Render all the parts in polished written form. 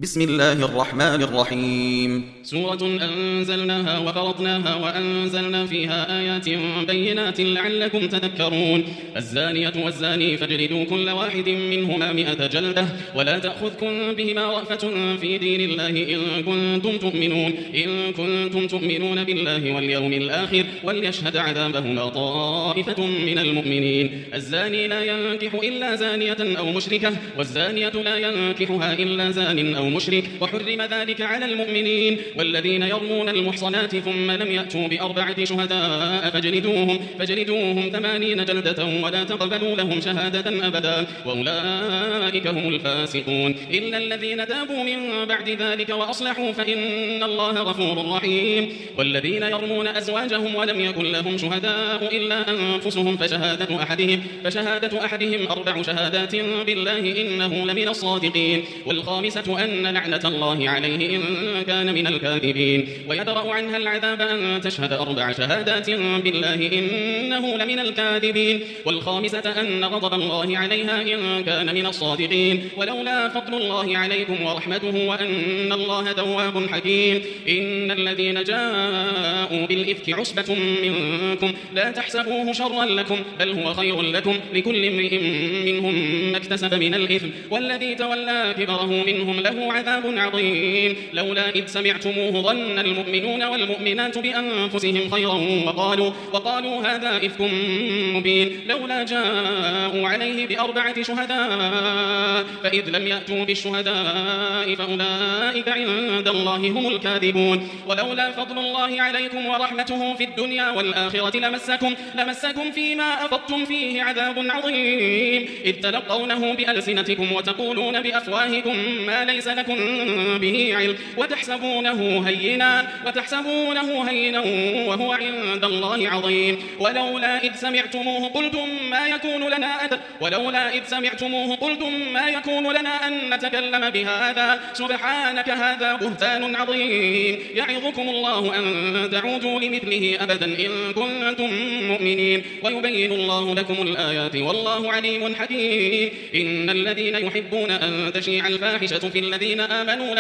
بسم الله الرحمن الرحيم سورة أنزلناها وفرضناها وأنزلنا فيها آيات بينات لعلكم تذكرون. الزانية والزاني فاجلدوا كل واحد منهما 100 جلدة ولا تأخذكم بهما رأفة في دين الله إن كنتم تؤمنون بالله واليوم الآخر وليشهد عذابهما طائفة من المؤمنين. الزاني لا ينكح إلا زانية أو مشركة والزانية لا ينكحها إلا زان أو مشرك وحرم ذلك على المؤمنين. والذين يرمون المحصنات ثم لم يأتوا ب4 شهداء فاجلدوهم 80 جلدة ولا تقبلوا لهم شهادة أبدا وأولئك هم الفاسقون. إلا الذين تابوا من بعد ذلك وأصلحوا فإن الله غفور رحيم. والذين يرمون أزواجهم ولم يكن لهم شهداء إلا أنفسهم فشهادة أحدهم 4 شهادات بالله إنه لمن الصادقين. والخامسة أن لعنة الله عليه إن كان من الكاذبين. ويدرأ عنها العذاب أن تشهد 4 شهادات بالله إنه لمن الكاذبين. والخامسة أن غضب الله عليها إن كان من الصادقين. ولولا فضل الله عليكم ورحمته وأن الله تواب حكيم. إن الذين جاءوا بالإفك عصبة منكم لا تحسبوه شرا لكم بل هو خير لكم لكل امرئ منهم ما اكتسب من الإثم والذي تولى كبره منهم له عذاب عظيم. لولا إذ سمعتموه ظن المؤمنون والمؤمنات بأنفسهم خيرا وقالوا هذا إفك مبين. لولا جاءوا عليه ب4 شهداء فإذ لم يأتوا بالشهداء فأولئك عند الله هم الكاذبون. ولولا فضل الله عليكم ورحمته في الدنيا والآخرة لمسكم فيما أفضتم فيه عذاب عظيم إذ تلقونه بألسنتكم وتقولون بأفواهكم ما ليس لكم به علم وتحسبونه هينا وهو عند الله عظيم. ولولا إذ سمعتموه قلتم ما يكون لنا أن نتكلم بهذا سبحانك هذا بهتان عظيم. يعظكم الله أن تعودوا لمثله أبدا إن كنتم مؤمنين ويبين الله لكم الآيات والله عليم حكيم. إن الذين يحبون أن تشيع الفاحشة في الذين آمنوا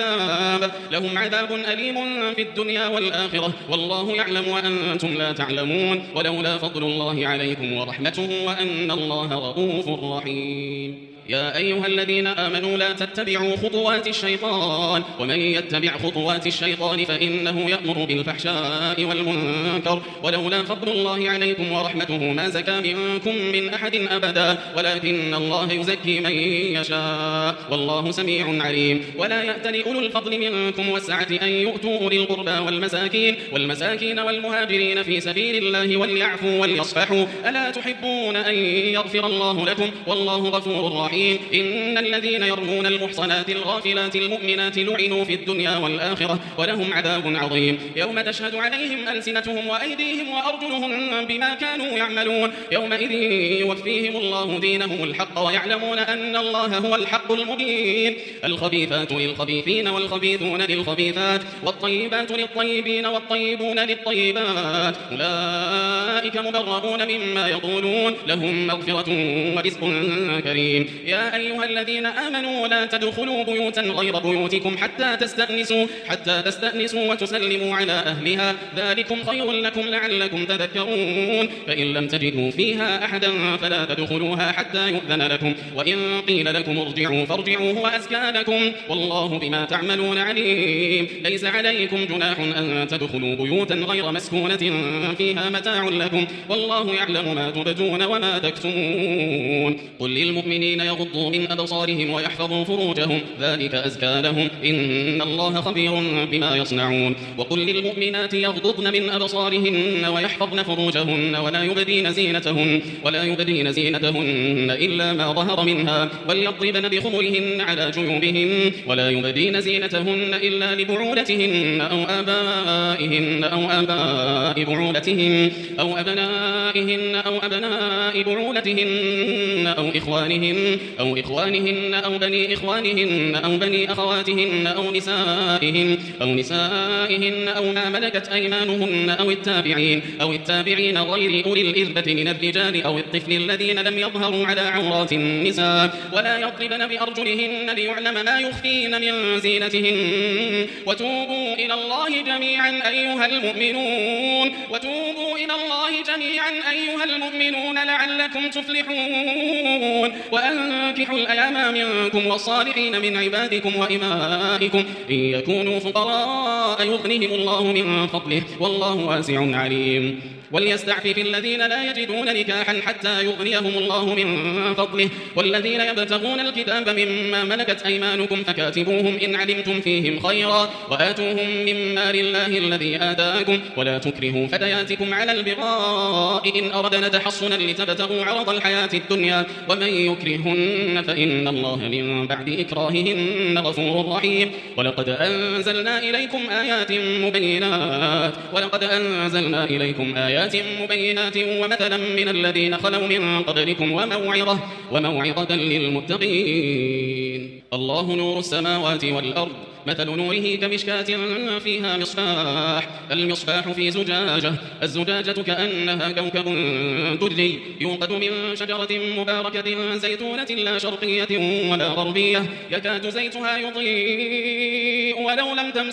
لهم عذاب أليم في الدنيا والآخرة والله يعلم وأنتم لا تعلمون. ولولا فضل الله عليكم ورحمته وأن الله رؤوف رحيم. يا أيها الذين آمنوا لا تتبعوا خطوات الشيطان ومن يتبع خطوات الشيطان فإنه يأمر بالفحشاء والمنكر. ولولا فضل الله عليكم ورحمته ما زكى منكم من أحد أبدا ولكن الله يزكي من يشاء والله سميع عليم. ولا يأتل أولو الفضل منكم والسعة أن يؤتوا أولي القربى والمساكين والمهاجرين في سبيل الله وليعفوا وليصفحوا ألا تحبون أن يغفر الله لكم والله غفور رحيم. إن الذين يرمون المحصنات الغافلات المؤمنات لعنوا في الدنيا والآخرة ولهم عذاب عظيم يوم تشهد عليهم ألسنتهم وأيديهم وأرجلهم بما كانوا يعملون يومئذ يوفيهم الله دينهم الحق ويعلمون أن الله هو الحق المبين. الخبيثات للخبيثين والخبيثون للخبيثات والطيبات للطيبين والطيبون للطيبات أولئك مبرؤون مما يقولون لهم مغفرة ورزق كريم. يا أيها الذين آمنوا لا تدخلوا بيوتا غير بيوتكم حتى تستأنسوا وتسلموا على أهلها ذلكم خير لكم لعلكم تذكرون. فإن لم تجدوا فيها أحدا فلا تدخلوها حتى يؤذن لكم وإن قيل لكم ارجعوا فارجعوا هو أزكى لكم والله بما تعملون عليم. ليس عليكم جناح أن تدخلوا بيوتا غير مسكونة فيها متاع لكم والله يعلم ما تبدون وما تكتمون. قل للمؤمنين يغضوا من أبصارهم ويحفظوا فروجهم ذلك أزكى لهم إن الله خبير بما يصنعون. وقل للمؤمنات يغضضن من أبصارهن ويحفظن فروجهن ولا يبدين زينتهن إلا ما ظهر منها وليضربن بخمرهن على جيوبهن ولا يبدين زينتهن إلا لبعولتهن أو آبائهن أو آباء بعولتهن أو أبنائهن أو أبناء بعولتهن أو إخوانهن أو إخوانهن أو بني إخوانهن أو بني أخواتهن أو نسائهن أو ما ملكت أيمانهن أو التابعين غير أولي الإربة من الرجال أو الطفل الذين لم يظهروا على عورات النساء ولا يضربن بأرجلهن ليعلم ما يخفين من زينتهن وتوبوا إلى الله جميعا أيها المؤمنون لعلكم تفلحون وأنكحوا الأيام منكم والصالحين من عبادكم وإمائكم إن يكونوا فقراء يغنهم الله من فضله والله واسع عليم وليستعفف الذين لا يجدون نكاحا حتى يغنيهم الله من فضله والذين يبتغون الكتاب مما ملكت أيمانكم فكاتبوهم إن علمتم فيهم خيرا وآتوهم من مال الله الذي آتاكم ولا تكرهوا فتياتكم على البغاء إن أردنا تحصنا لتبتغوا عرض الحياة الدنيا ومن يكرهن فإن الله من بعد إكراههن غفور رحيم ولقد أنزلنا إليكم آيات مبينات ومثلا من الذين خلوا من قبلكم وموعظة للمتقين الله نور السماوات والأرض مثل نوره كمشكاة فيها المصباح في زجاجة الزجاجة كأنها كوكب دري يوقد من شجرة مباركة زيتونة لا شرقية ولا غربية يكاد زيتها يضيء ولو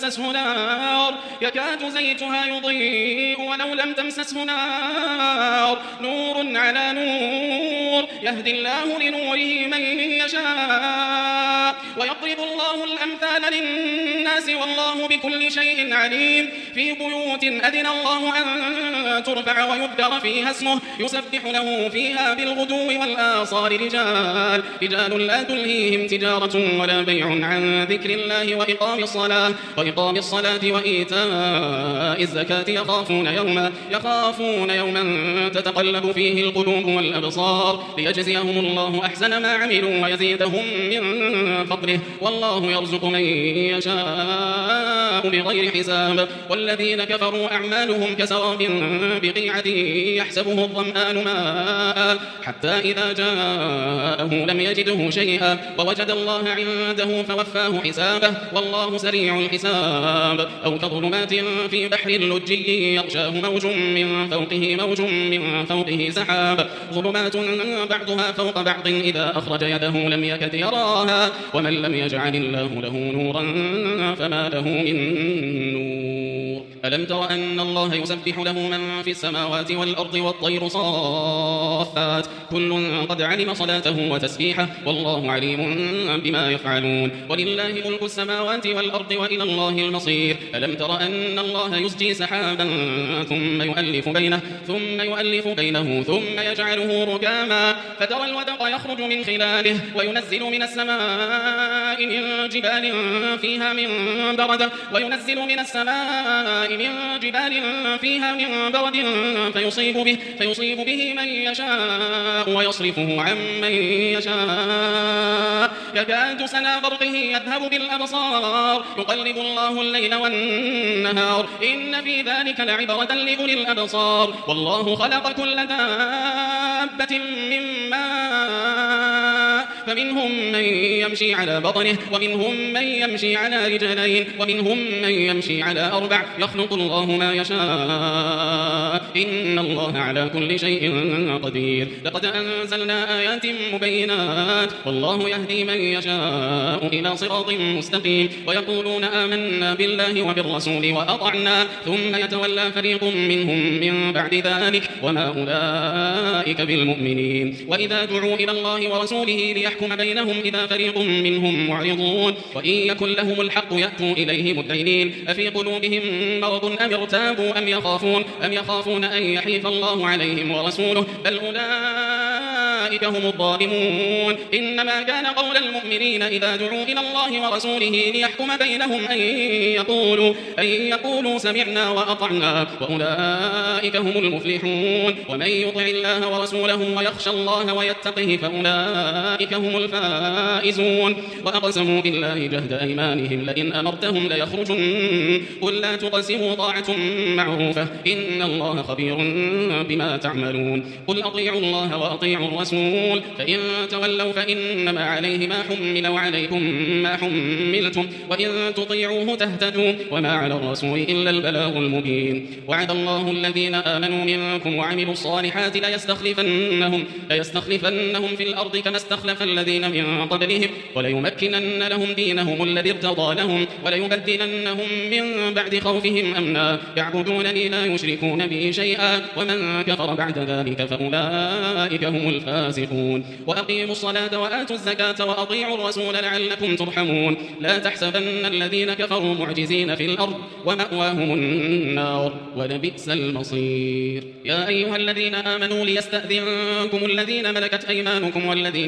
لم تمسسه نار نور على نور يهدي الله لنوره من يشاء ويضرب الله الأمثال للناس والله بكل شيء عليم في بيوت أذن الله أن ترفع ويذكر فيها اسمه يسبح له فيها بالغدو والآصال رجال لا تلهيهم تجارة ولا بيع عن ذكر الله وإقام الصلاة وإيتاء الزكاة يخافون يوما تتقلب فيه القلوب والأبصار ليجزيهم الله أحسن ما عملوا ويزيدهم من فضله والله يرزق من يشاء بغير حساب والذين كفروا أعمالهم كسراب بقيعة يحسبه الظمآن ماء حتى إذا جاءه لم يجده شيئا ووجد الله عنده فوفاه حسابه والله سريع الحساب أو كظلمات في بحر لجي يغشاه موج من فوقه سحاب ظلمات بعضها فوق بعض إذا أخرج يده لم يكد يراها ومن لم يجعل الله له نورا فما له من نور ألم تر أن الله يسبح له من في السماوات والأرض والطير صافات كل قد علم صلاته وتسبيحه والله عليم بما يفعلون ولله ملك السماوات والأرض وإلى الله المصير ألم تر أن الله يزجي سحابا ثم يؤلف بينه ثم يجعله ركاما فترى الودق يخرج من خلاله وينزل من السماء من جبال فيها من برد فيصيب به من يشاء ويصرفه عن من يشاء يكاد سنا برقه يذهب بالأبصار يقلب الله الليل والنهار إن في ذلك لعبرة لأولي الأبصار والله خلق كل دابة من ماء فمنهم من يمشي على بطنه ومنهم من يمشي على رجلين ومنهم من يمشي على 4 يخلق الله ما يشاء إن الله على كل شيء قدير لقد أنزلنا آيات مبينات والله يهدي من يشاء إلى صراط مستقيم ويقولون آمنا بالله وبالرسول وأطعنا ثم يتولى فريق منهم من بعد ذلك وما أولئك بالمؤمنين وإذا دعوا إلى الله ورسوله ليحكم بينهم إذا فريق منهم معرضون وإن يكن لهم الحق يأتوا إليه مذعنين أفي قلوبهم مرض أم ارتابوا أم يخافون أن يحيف الله عليهم ورسوله بل أولئك هم الظالمون إنما كان قول المؤمنين إذا دعوا إلى الله ورسوله ليحكم بينهم أن يقولوا سمعنا وأطعنا وأولئك هم المفلحون ومن يطع الله ورسوله ويخشى الله ويتقه فأولئك هم الفائزون وأقسموا بالله جهد أيمانهم لئن أمرتهم ليخرجن قل لا تقسموا طاعة معروفة إن الله خبير بما تعملون قل أطيعوا الله وأطيعوا الرسول والرسول فإن تولوا فإنما عليه ما حمل وعليكم ما حملتم وإن تطيعوه تهتدوا وما على الرسول إلا البلاغ المبين. وعد الله الذين آمنوا منكم وعملوا الصالحات ليستخلفنهم في الأرض كما استخلف الذين من قبلهم وليمكنن لهم دينهم الذي ارتضى لهم وليبدلنهم من بعد خوفهم أمنا يعبدونني لا يشركون بي شيئا ومن كفر بعد ذلك فأولئك هم الفاسقون. وأقيموا الصلاة وآتوا الزكاة وأطيعوا الرسول لعلكم ترحمون. لا تحسبن الذين كفروا معجزين في الأرض ومأواهم النار ولبئس المصير. يا أيها الذين آمنوا ليستأذنكم الذين ملكت أيمانكم والذين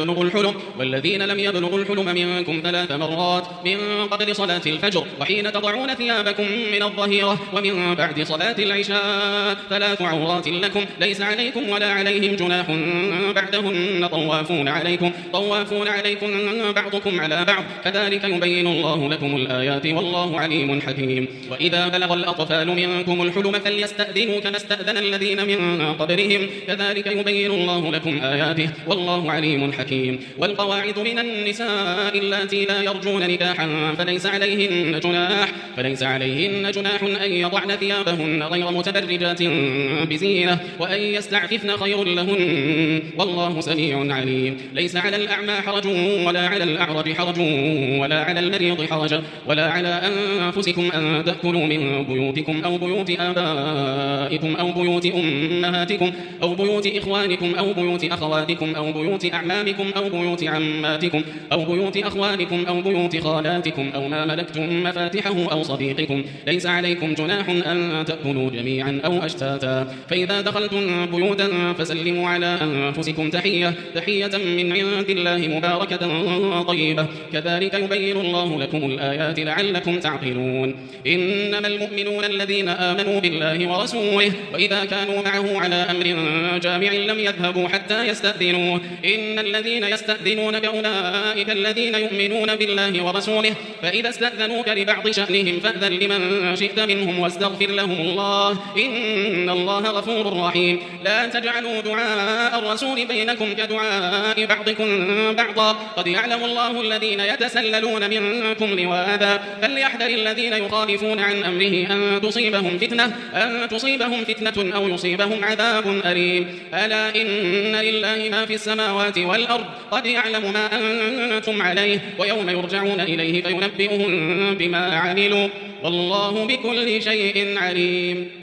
لم يبلغوا الحلم منكم 3 مرات من قبل صلاة الفجر وحين تضعون ثيابكم من الظهيرة ومن بعد صلاة العشاء 3 عورات لكم ليس عليكم ولا عليهم جناح بعدهن طوافون عليكم بعضكم على بعض كذلك يبين الله لكم الآيات والله عليم حكيم. وإذا بلغ الأطفال منكم الحلم فليستأذنوا كما استأذن الذين من قبلهم كذلك يبين الله لكم آياته والله عليم حكيم. والقواعد من النساء اللاتي لا يرجون نكاحا فليس عليهن جناح أن يضعن ثيابهن غير متبرجات بزينة وأن يستعففن خير لهن والله سميع عليم. ليس على الأعمى حرج ولا على الأعرج حرج ولا على المريض حرج ولا على أنفسكم أن تأكلوا من بيوتكم أو بيوت آبائكم أو بيوت أمهاتكم أو بيوت إخوانكم أو بيوت أخواتكم أو بيوت أعمامكم أو بيوت عماتكم أو بيوت أخوانكم أو بيوت خالاتكم أو ما ملكتم مفاتحه أو صديقكم. ليس عليكم جناح أن تأكلوا جميعا أو أشتاتا. فإذا دخلتم بيوتا فسلموا على أنفسكم تحية من عند الله مباركة طيبة كذلك يبين الله لكم الآيات لعلكم تعقلون. إنما المؤمنون الذين آمنوا بالله ورسوله وإذا كانوا معه على أمر جامع لم يذهبوا حتى يستأذنوه. إن الذين يستأذنونك أولئك الذين يؤمنون بالله ورسوله فإذا استأذنوك لبعض شأنهم فأذن لمن شئت منهم واستغفر لهم الله إن الله غفور رحيم. لا تجعلوا دعاء الرسول بينكم كدعاء بعضكم بعضا قد يعلم الله الذين يتسللون منكم لواذا فليحذر الذين يخالفون عن أمره أن تصيبهم فتنة أو يصيبهم عذاب أليم. ألا إن لله ما في السماوات والأرض قد يعلم ما أنتم عليه ويوم يرجعون إليه فينبئهم بما عملوا والله بكل شيء عليم.